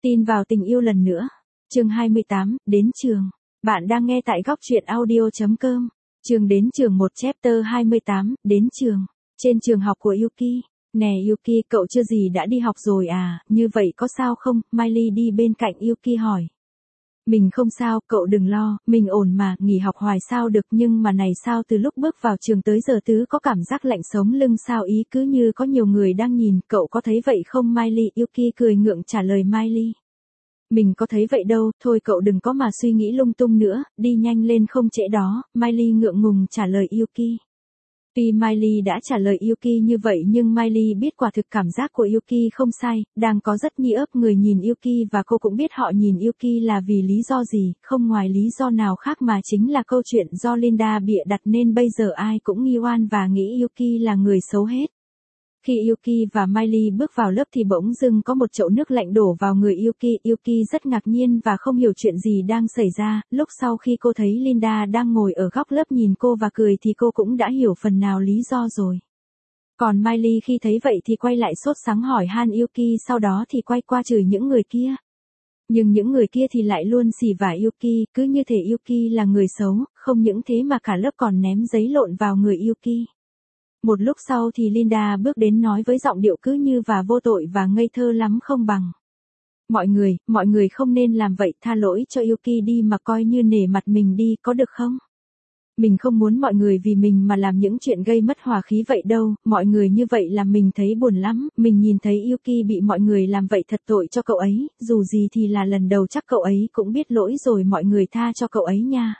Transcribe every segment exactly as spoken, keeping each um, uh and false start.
Tin vào tình yêu lần nữa. Chương hai mươi tám, đến trường. Bạn đang nghe tại góc truyện audio chấm com. Chương đến trường một chapter hai mươi tám, đến trường. Trên trường học của Yuki. Nè Yuki, cậu chưa gì đã đi học rồi à, như vậy có sao không? Miley đi bên cạnh Yuki hỏi. Mình không sao, cậu đừng lo, mình ổn mà, nghỉ học hoài sao được, nhưng mà này sao từ lúc bước vào trường tới giờ tứ có cảm giác lạnh sống lưng sao, ý cứ như có nhiều người đang nhìn, cậu có thấy vậy không Miley? Yuki cười ngượng trả lời Miley. Mình có thấy vậy đâu, thôi cậu đừng có mà suy nghĩ lung tung nữa, đi nhanh lên không trễ đó, Miley ngượng ngùng trả lời Yuki. Tuy Miley đã trả lời Yuki như vậy nhưng Miley biết quả thực cảm giác của Yuki không sai, đang có rất nhĩ ấp người nhìn Yuki và cô cũng biết họ nhìn Yuki là vì lý do gì, không ngoài lý do nào khác mà chính là câu chuyện do Linda bịa đặt nên bây giờ ai cũng nghi oan và nghĩ Yuki là người xấu hết. Khi Yuki và Miley bước vào lớp thì bỗng dưng có một chậu nước lạnh đổ vào người Yuki. Yuki rất ngạc nhiên và không hiểu chuyện gì đang xảy ra. Lúc sau khi cô thấy Linda đang ngồi ở góc lớp nhìn cô và cười thì cô cũng đã hiểu phần nào lý do rồi. Còn Miley khi thấy vậy thì quay lại sốt sắng hỏi han Yuki, sau đó thì quay qua chửi những người kia. Nhưng những người kia thì lại luôn xỉ vả Yuki, cứ như thể Yuki là người xấu, không những thế mà cả lớp còn ném giấy lộn vào người Yuki. Một lúc sau thì Linda bước đến nói với giọng điệu cứ như và vô tội và ngây thơ lắm không bằng. Mọi người, mọi người không nên làm vậy, tha lỗi cho Yuki đi mà coi như nể mặt mình đi, có được không? Mình không muốn mọi người vì mình mà làm những chuyện gây mất hòa khí vậy đâu, mọi người như vậy làm mình thấy buồn lắm, mình nhìn thấy Yuki bị mọi người làm vậy thật tội cho cậu ấy, dù gì thì là lần đầu chắc cậu ấy cũng biết lỗi rồi, mọi người tha cho cậu ấy nha.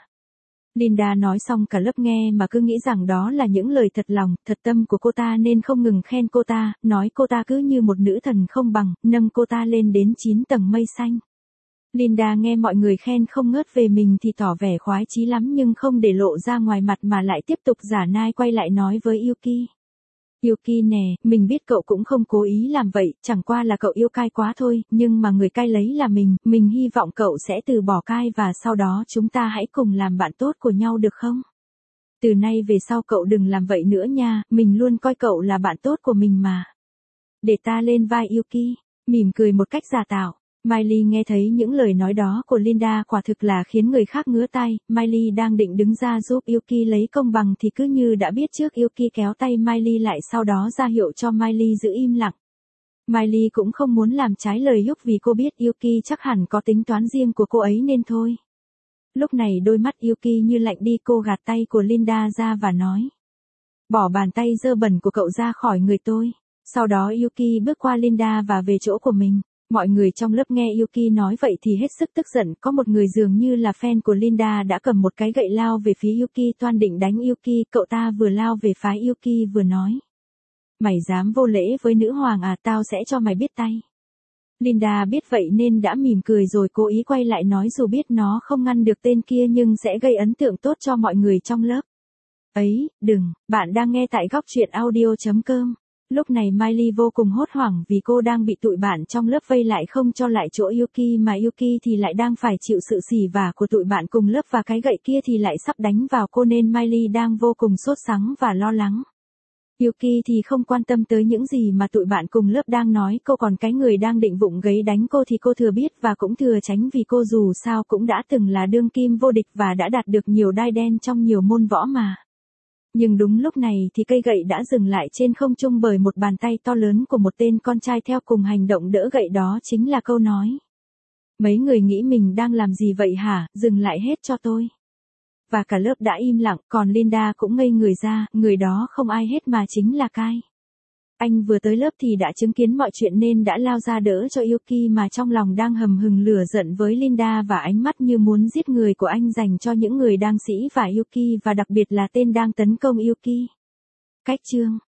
Linda nói xong cả lớp nghe mà cứ nghĩ rằng đó là những lời thật lòng, thật tâm của cô ta nên không ngừng khen cô ta, nói cô ta cứ như một nữ thần không bằng, nâng cô ta lên đến chín tầng mây xanh. Linda nghe mọi người khen không ngớt về mình thì tỏ vẻ khoái chí lắm nhưng không để lộ ra ngoài mặt mà lại tiếp tục giả nai quay lại nói với Yuki. Yuki nè, mình biết cậu cũng không cố ý làm vậy, chẳng qua là cậu yêu cai quá thôi, nhưng mà người cai lấy là mình, mình hy vọng cậu sẽ từ bỏ cai và sau đó chúng ta hãy cùng làm bạn tốt của nhau được không? Từ nay về sau cậu đừng làm vậy nữa nha, mình luôn coi cậu là bạn tốt của mình mà. Để ta lên vai Yuki, mỉm cười một cách giả tạo. Miley nghe thấy những lời nói đó của Linda quả thực là khiến người khác ngứa tai, Miley đang định đứng ra giúp Yuki lấy công bằng thì cứ như đã biết trước Yuki kéo tay Miley lại sau đó ra hiệu cho Miley giữ im lặng. Miley cũng không muốn làm trái lời Yuki vì cô biết Yuki chắc hẳn có tính toán riêng của cô ấy nên thôi. Lúc này đôi mắt Yuki như lạnh đi, cô gạt tay của Linda ra và nói. Bỏ bàn tay dơ bẩn của cậu ra khỏi người tôi. Sau đó Yuki bước qua Linda và về chỗ của mình. Mọi người trong lớp nghe Yuki nói vậy thì hết sức tức giận, có một người dường như là fan của Linda đã cầm một cái gậy lao về phía Yuki toan định đánh Yuki, cậu ta vừa lao về phái Yuki vừa nói. Mày dám vô lễ với nữ hoàng à, tao sẽ cho mày biết tay. Linda biết vậy nên đã mỉm cười rồi cố ý quay lại nói dù biết nó không ngăn được tên kia nhưng sẽ gây ấn tượng tốt cho mọi người trong lớp. Ấy, đừng, bạn đang nghe tại góc truyện audio chấm com. Lúc này Miley vô cùng hốt hoảng vì cô đang bị tụi bạn trong lớp vây lại không cho lại chỗ Yuki mà Yuki thì lại đang phải chịu sự xỉ vả của tụi bạn cùng lớp và cái gậy kia thì lại sắp đánh vào cô nên Miley đang vô cùng sốt sắng và lo lắng. Yuki thì không quan tâm tới những gì mà tụi bạn cùng lớp đang nói, cô còn cái người đang định vụng gáy đánh cô thì cô thừa biết và cũng thừa tránh vì cô dù sao cũng đã từng là đương kim vô địch và đã đạt được nhiều đai đen trong nhiều môn võ mà. Nhưng đúng lúc này thì cây gậy đã dừng lại trên không trung bởi một bàn tay to lớn của một tên con trai theo cùng hành động đỡ gậy đó chính là câu nói. Mấy người nghĩ mình đang làm gì vậy hả, dừng lại hết cho tôi. Và cả lớp đã im lặng, còn Linda cũng ngây người ra, người đó không ai hết mà chính là Kai. Anh vừa tới lớp thì đã chứng kiến mọi chuyện nên đã lao ra đỡ cho Yuki mà trong lòng đang hầm hừng lửa giận với Linda và ánh mắt như muốn giết người của anh dành cho những người đang sĩ vả Yuki và đặc biệt là tên đang tấn công Yuki. Cách chương